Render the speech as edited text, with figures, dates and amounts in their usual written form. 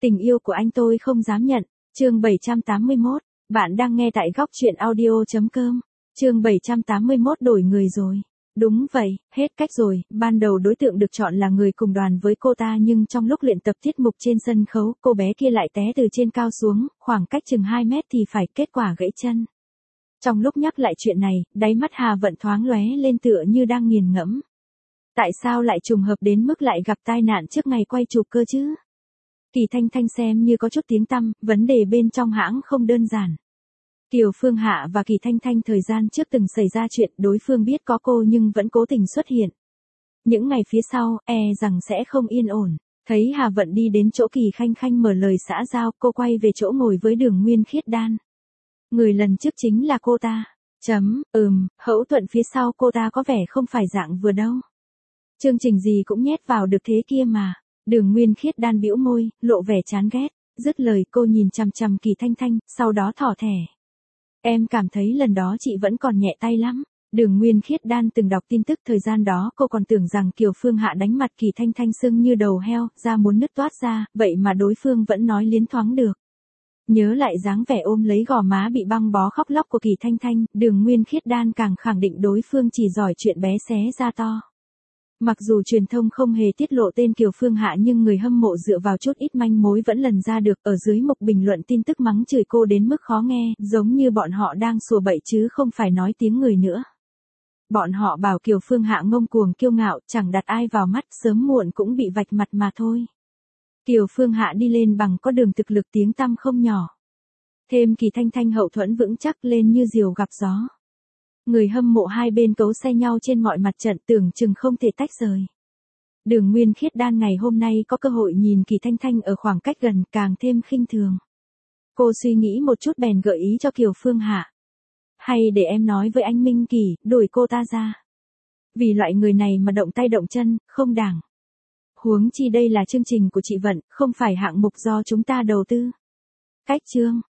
Tình yêu của anh tôi không dám nhận. Chương 781. Bạn đang nghe tại góc truyện audio.com. Chương 781 đổi người rồi. Đúng vậy, hết cách rồi, ban đầu đối tượng được chọn là người cùng đoàn với cô ta nhưng trong lúc luyện tập tiết mục trên sân khấu, cô bé kia lại té từ trên cao xuống, khoảng cách chừng 2 mét thì phải kết quả gãy chân. Trong lúc nhắc lại chuyện này, đáy mắt Hà Vận thoáng lóe lên tựa như đang nghiền ngẫm. Tại sao lại trùng hợp đến mức lại gặp tai nạn trước ngày quay chụp cơ chứ? Kỳ Thanh Thanh xem như có chút tiếng tăm, vấn đề bên trong hãng không đơn giản. Kiều Phương Hạ và Kỳ Thanh Thanh thời gian trước từng xảy ra chuyện, đối phương biết có cô nhưng vẫn cố tình xuất hiện. Những ngày phía sau, rằng sẽ không yên ổn. Thấy Hà Vận đi đến chỗ Kỳ Khanh Khanh mở lời xã giao, cô quay về chỗ ngồi với Đường Nguyên Khiết Đan. Người lần trước chính là cô ta. Hậu thuẫn phía sau cô ta có vẻ không phải dạng vừa đâu. Chương trình gì cũng nhét vào được thế kia mà. Đường Nguyên Khiết Đan bĩu môi, lộ vẻ chán ghét. Dứt lời cô nhìn chằm chằm Kỳ Thanh Thanh, sau đó thỏ thẻ. Em cảm thấy lần đó chị vẫn còn nhẹ tay lắm. Đường Nguyên Khiết Đan từng đọc tin tức thời gian đó cô còn tưởng rằng Kiều Phương Hạ đánh mặt Kỳ Thanh Thanh sưng như đầu heo, da muốn nứt toát ra, vậy mà đối phương vẫn nói liến thoáng được. Nhớ lại dáng vẻ ôm lấy gò má bị băng bó khóc lóc của Kỳ Thanh Thanh, Đường Nguyên Khiết Đan càng khẳng định đối phương chỉ giỏi chuyện bé xé ra to. Mặc dù truyền thông không hề tiết lộ tên Kiều Phương Hạ nhưng người hâm mộ dựa vào chút ít manh mối vẫn lần ra được, ở dưới mục bình luận tin tức mắng chửi cô đến mức khó nghe, giống như bọn họ đang sủa bậy chứ không phải nói tiếng người nữa. Bọn họ bảo Kiều Phương Hạ ngông cuồng kiêu ngạo, chẳng đặt ai vào mắt, sớm muộn cũng bị vạch mặt mà thôi. Kiều Phương Hạ đi lên bằng có đường thực lực tiếng tăm không nhỏ. Thêm Kỳ Thanh Thanh hậu thuẫn vững chắc lên như diều gặp gió. Người hâm mộ hai bên cấu xe nhau trên mọi mặt trận tưởng chừng không thể tách rời. Đường Nguyên Khiết Đan ngày hôm nay có cơ hội nhìn Kỳ Thanh Thanh ở khoảng cách gần càng thêm khinh thường. Cô suy nghĩ một chút bèn gợi ý cho Kiều Phương Hạ. Hay để em nói với anh Minh Kỳ, đuổi cô ta ra. Vì loại người này mà động tay động chân, không đảng. Huống chi đây là chương trình của chị Vận, không phải hạng mục do chúng ta đầu tư. Cách chương.